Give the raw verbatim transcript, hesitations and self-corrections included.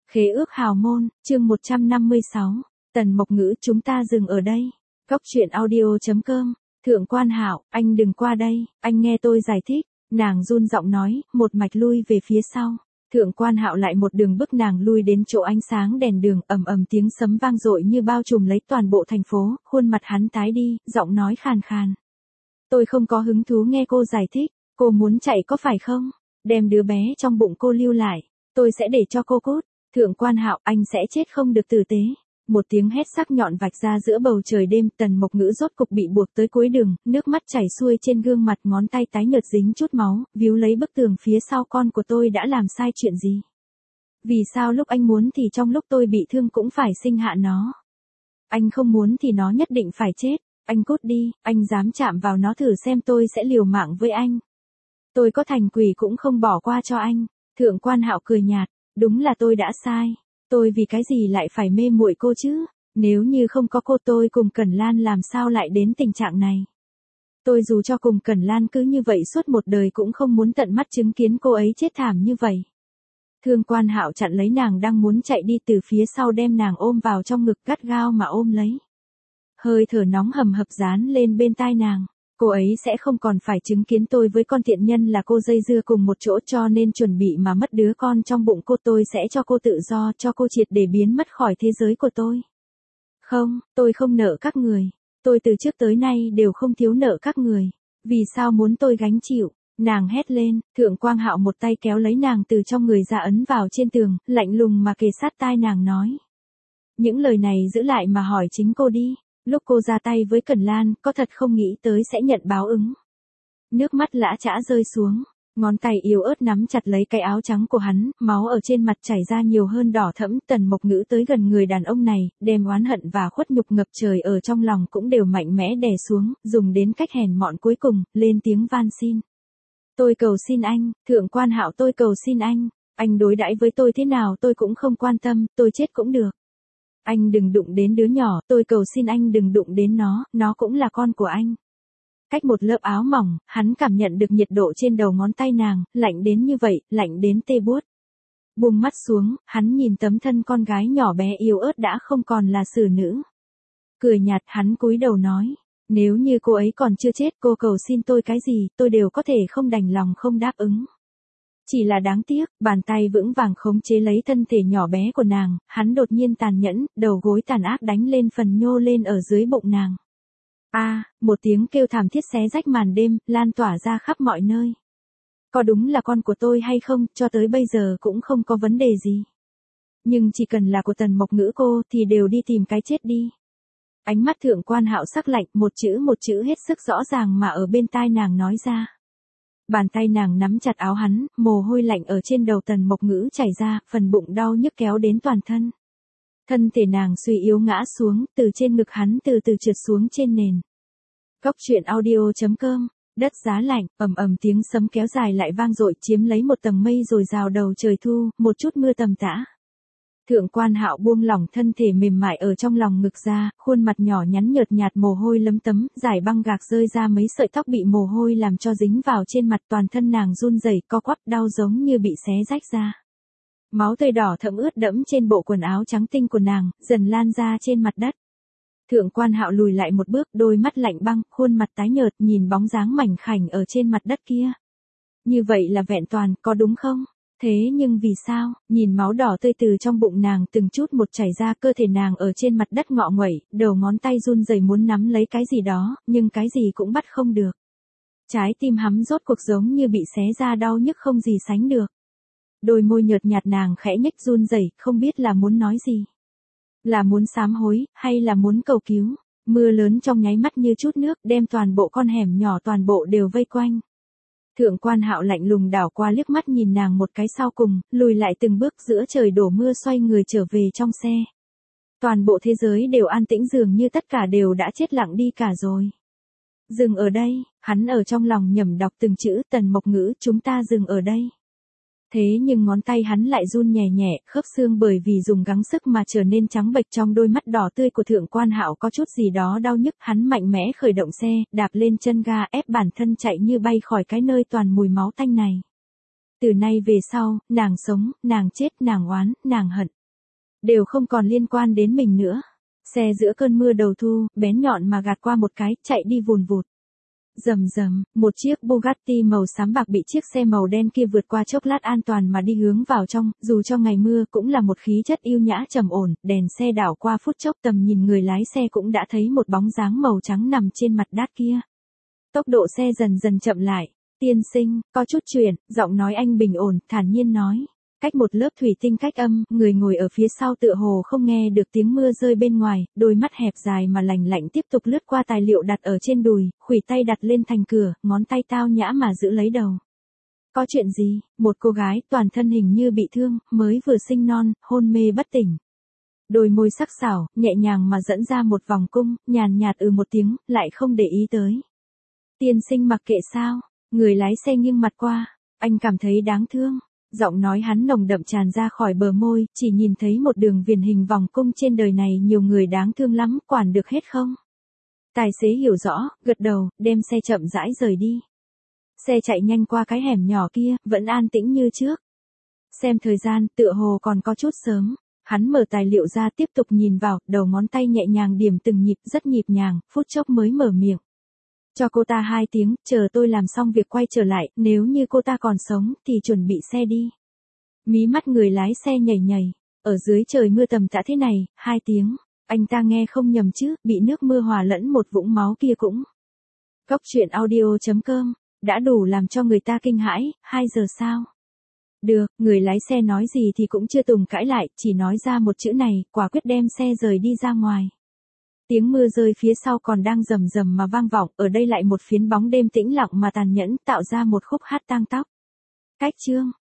Khế ước hào môn, chương một trăm năm mươi sáu. Tần Mộc Ngữ, chúng ta dừng ở đây. Góc truyện audio chấm com. Thượng Quan Hạo, anh đừng qua đây, anh nghe tôi giải thích. Nàng run giọng nói, một mạch lui về phía sau. Thượng Quan Hạo lại một đường bức nàng lui đến chỗ ánh sáng đèn đường, ầm ầm tiếng sấm vang dội như bao trùm lấy toàn bộ thành phố, khuôn mặt hắn tái đi, giọng nói khàn khàn. Tôi không có hứng thú nghe cô giải thích, cô muốn chạy có phải không? Đem đứa bé trong bụng cô lưu lại, tôi sẽ để cho cô cút. Thượng Quan Hạo, anh sẽ chết không được tử tế. Một tiếng hét sắc nhọn vạch ra giữa bầu trời đêm, Tần Mộc Ngữ rốt cục bị buộc tới cuối đường, nước mắt chảy xuôi trên gương mặt, ngón tay tái nhợt dính chút máu, víu lấy bức tường phía sau. Con của tôi đã làm sai chuyện gì? Vì sao lúc anh muốn thì trong lúc tôi bị thương cũng phải sinh hạ nó? Anh không muốn thì nó nhất định phải chết. Anh cút đi, anh dám chạm vào nó thử xem tôi sẽ liều mạng với anh. Tôi có thành quỷ cũng không bỏ qua cho anh. Thượng Quan Hạo cười nhạt, đúng là tôi đã sai. Tôi vì cái gì lại phải mê muội cô chứ? Nếu như không có cô tôi cùng Cẩn Lan làm sao lại đến tình trạng này? Tôi dù cho cùng Cẩn Lan cứ như vậy suốt một đời cũng không muốn tận mắt chứng kiến cô ấy chết thảm như vậy. Thượng Quan Hạo chặn lấy nàng đang muốn chạy đi từ phía sau, đem nàng ôm vào trong ngực gắt gao mà ôm lấy. Hơi thở nóng hầm hập dán lên bên tai nàng. Cô ấy sẽ không còn phải chứng kiến tôi với con tiện nhân là cô dây dưa cùng một chỗ, cho nên chuẩn bị mà mất đứa con trong bụng cô. Tôi sẽ cho cô tự do, cho cô triệt để biến mất khỏi thế giới của tôi. Không, tôi không nợ các người. Tôi từ trước tới nay đều không thiếu nợ các người. Vì sao muốn tôi gánh chịu? Nàng hét lên. Thượng Quan Hạo một tay kéo lấy nàng từ trong người ra, ấn vào trên tường, lạnh lùng mà kề sát tai nàng nói. Những lời này giữ lại mà hỏi chính cô đi. Lúc cô ra tay với Cẩn Lan, có thật không nghĩ tới sẽ nhận báo ứng? Nước mắt lã chã rơi xuống, ngón tay yếu ớt nắm chặt lấy cái áo trắng của hắn, máu ở trên mặt chảy ra nhiều hơn đỏ thẫm. Tần Mộc Ngữ tới gần người đàn ông này, đem oán hận và khuất nhục ngập trời ở trong lòng cũng đều mạnh mẽ đè xuống, dùng đến cách hèn mọn cuối cùng, lên tiếng van xin. Tôi cầu xin anh, Thượng Quan Hạo, tôi cầu xin anh, anh đối đãi với tôi thế nào tôi cũng không quan tâm, tôi chết cũng được. Anh đừng đụng đến đứa nhỏ, tôi cầu xin anh đừng đụng đến nó, nó cũng là con của anh. Cách một lớp áo mỏng, hắn cảm nhận được nhiệt độ trên đầu ngón tay nàng, lạnh đến như vậy, lạnh đến tê buốt. Buông mắt xuống, hắn nhìn tấm thân con gái nhỏ bé yếu ớt đã không còn là xử nữ. Cười nhạt, hắn cúi đầu nói, nếu như cô ấy còn chưa chết, cô cầu xin tôi cái gì, tôi đều có thể không đành lòng không đáp ứng. Chỉ là đáng tiếc, bàn tay vững vàng khống chế lấy thân thể nhỏ bé của nàng, hắn đột nhiên tàn nhẫn, đầu gối tàn ác đánh lên phần nhô lên ở dưới bụng nàng. A, à, một tiếng kêu thảm thiết xé rách màn đêm, lan tỏa ra khắp mọi nơi. Có đúng là con của tôi hay không, cho tới bây giờ cũng không có vấn đề gì. Nhưng chỉ cần là của Tần Mộc Ngữ cô thì đều đi tìm cái chết đi. Ánh mắt Thượng Quan Hạo sắc lạnh, một chữ một chữ hết sức rõ ràng mà ở bên tai nàng nói ra. Bàn tay nàng nắm chặt áo hắn, mồ hôi lạnh ở trên đầu Tần Mộc Ngữ chảy ra, phần bụng đau nhức kéo đến toàn thân. Thân thể nàng suy yếu ngã xuống, từ trên ngực hắn từ từ trượt xuống trên nền. Góc truyện audio chấm com. Đất giá lạnh, ầm ầm tiếng sấm kéo dài lại vang dội, chiếm lấy một tầng mây rồi rào đầu trời thu, một chút mưa tầm tã. Thượng Quan Hạo buông lỏng thân thể mềm mại ở trong lòng ngực ra, khuôn mặt nhỏ nhắn nhợt nhạt mồ hôi lấm tấm, giải băng gạc rơi ra, mấy sợi tóc bị mồ hôi làm cho dính vào trên mặt, toàn thân nàng run rẩy, co quắp đau giống như bị xé rách ra. Máu tươi đỏ thẫm ướt đẫm trên bộ quần áo trắng tinh của nàng, dần lan ra trên mặt đất. Thượng Quan Hạo lùi lại một bước, đôi mắt lạnh băng, khuôn mặt tái nhợt, nhìn bóng dáng mảnh khảnh ở trên mặt đất kia. Như vậy là vẹn toàn, có đúng không? Thế nhưng vì sao, nhìn máu đỏ tươi từ trong bụng nàng từng chút một chảy ra, cơ thể nàng ở trên mặt đất ngọ nguậy, đầu ngón tay run rẩy muốn nắm lấy cái gì đó, nhưng cái gì cũng bắt không được. Trái tim hắm rốt cuộc giống như bị xé ra, đau nhức không gì sánh được. Đôi môi nhợt nhạt nàng khẽ nhếch run rẩy, không biết là muốn nói gì. Là muốn sám hối, hay là muốn cầu cứu. Mưa lớn trong nháy mắt như chút nước, đem toàn bộ con hẻm nhỏ toàn bộ đều vây quanh. Thượng Quan Hạo lạnh lùng đảo qua liếc mắt nhìn nàng một cái sau cùng, lùi lại từng bước giữa trời đổ mưa, xoay người trở về trong xe. Toàn bộ thế giới đều an tĩnh, dường như tất cả đều đã chết lặng đi cả rồi. Dừng ở đây, hắn ở trong lòng nhẩm đọc từng chữ, Tần Mộc Ngữ, chúng ta dừng ở đây. Thế nhưng ngón tay hắn lại run nhẹ nhẹ, khớp xương bởi vì dùng gắng sức mà trở nên trắng bệch, trong đôi mắt đỏ tươi của Thượng Quan Hạo có chút gì đó đau nhức, hắn mạnh mẽ khởi động xe, đạp lên chân ga, ép bản thân chạy như bay khỏi cái nơi toàn mùi máu tanh này. Từ nay về sau, nàng sống, nàng chết, nàng oán, nàng hận. đều không còn liên quan đến mình nữa. Xe giữa cơn mưa đầu thu, bén nhọn mà gạt qua một cái, chạy đi vùn vụt. Rầm rầm, một chiếc Bugatti màu xám bạc bị chiếc xe màu đen kia vượt qua chốc lát an toàn mà đi hướng vào trong, dù cho ngày mưa cũng là một khí chất yêu nhã trầm ổn, đèn xe đảo qua phút chốc tầm nhìn người lái xe cũng đã thấy một bóng dáng màu trắng nằm trên mặt đát kia. Tốc độ xe dần dần chậm lại. Tiên sinh, có chút chuyện, giọng nói anh bình ổn, thản nhiên nói. Cách một lớp thủy tinh cách âm, người ngồi ở phía sau tựa hồ không nghe được tiếng mưa rơi bên ngoài, đôi mắt hẹp dài mà lành lạnh tiếp tục lướt qua tài liệu đặt ở trên đùi, khuỷu tay đặt lên thành cửa, ngón tay tao nhã mà giữ lấy đầu. Có chuyện gì? Một cô gái toàn thân hình như bị thương, mới vừa sinh non, hôn mê bất tỉnh. Đôi môi sắc sảo, nhẹ nhàng mà dẫn ra một vòng cung, nhàn nhạt ừ một tiếng, lại không để ý tới. Tiên sinh mặc kệ sao? Người lái xe nghiêng mặt qua, anh cảm thấy đáng thương. Giọng nói hắn nồng đậm tràn ra khỏi bờ môi, chỉ nhìn thấy một đường viền hình vòng cung trên đời này nhiều người đáng thương lắm, quản được hết không? Tài xế hiểu rõ, gật đầu, đem xe chậm rãi rời đi. Xe chạy nhanh qua cái hẻm nhỏ kia, vẫn an tĩnh như trước. Xem thời gian, tựa hồ còn có chút sớm. Hắn mở tài liệu ra tiếp tục nhìn vào, đầu ngón tay nhẹ nhàng điểm từng nhịp, rất nhịp nhàng, phút chốc mới mở miệng. Cho cô ta hai tiếng, chờ tôi làm xong việc quay trở lại, nếu như cô ta còn sống, thì chuẩn bị xe đi. Mí mắt người lái xe nhảy nhảy, ở dưới trời mưa tầm tã thế này, hai tiếng, anh ta nghe không nhầm chứ, bị nước mưa hòa lẫn một vũng máu kia cũng. Góc truyện audio chấm com, đã đủ làm cho người ta kinh hãi, hai giờ sao? Được, người lái xe nói gì thì cũng chưa từng cãi lại, chỉ nói ra một chữ này, quả quyết đem xe rời đi ra ngoài. Tiếng mưa rơi phía sau còn đang rầm rầm mà vang vọng, ở đây lại một phiến bóng đêm tĩnh lặng mà tàn nhẫn tạo ra một khúc hát tang tóc. Cách chương